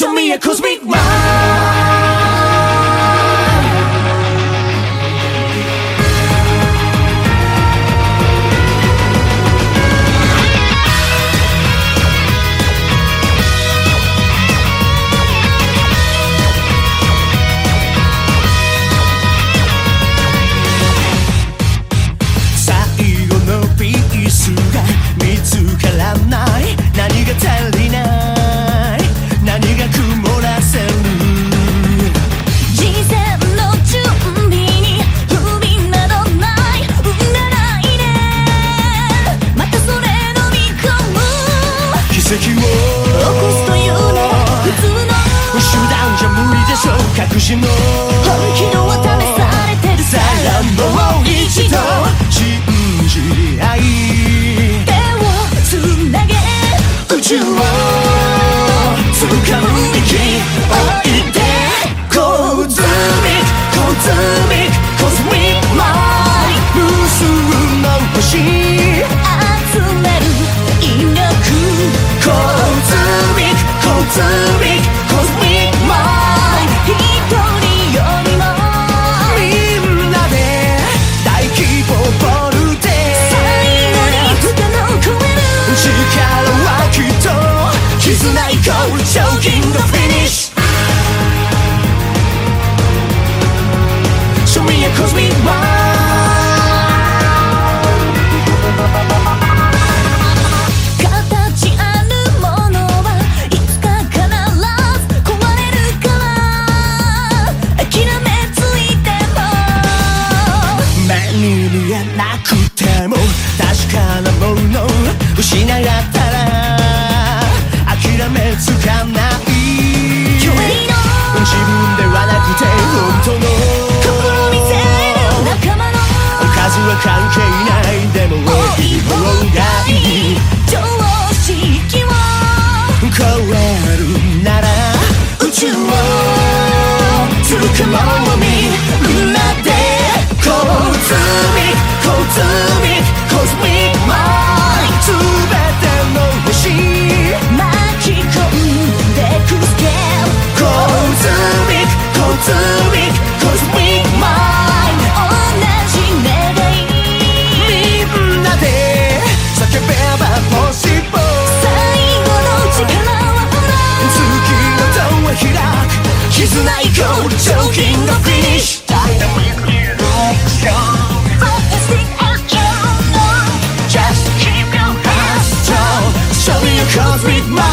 Show me a cosmic mind. 隠しの本気度は試されてるさあもう一度信じ合い手をつなげ宇宙を掴む息置いてコズミックコズミックコズミックマイン無数の星集める引力コズミックコズミックコズミックマイン一人よりもみんなで大規模ボルテ最後に不可能を超える力はきっと絆イコール賞金のフィニッシュ Show me a cosmic mind 見えなくても確かなもの失ったら諦めつかない自分ではなくて本当の心見せる仲間の数は関係ないでも多い方がいい常識を超えるなら宇宙を掴もうみんなでコズミックコズミックコズミックマイン全ての星巻き込んでくスケールコズミックコズミックコズミックマイン同じ願いみんなで叫べばポシブル最後の力はほら月の戸を開く絆イコール賞金のフィニッシュCosmic mind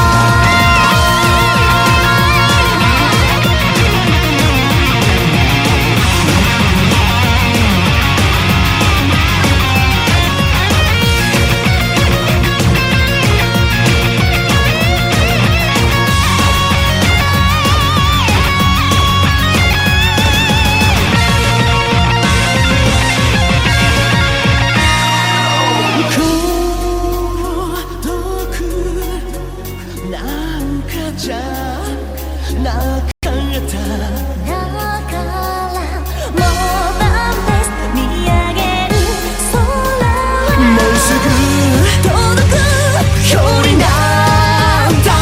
じゃなかっただからもうダメです見上げる空はもうすぐ届く距離なんだ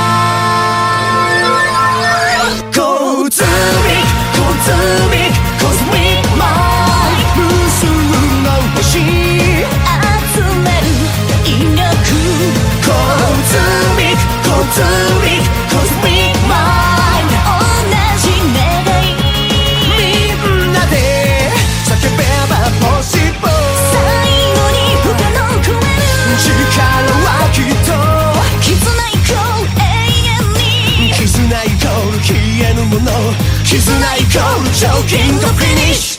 コズミックコズミックコズミックマイン無数の星集める引力コズミックコズミック絆イコール消えぬもの絆イコール賞金とフィニッシュ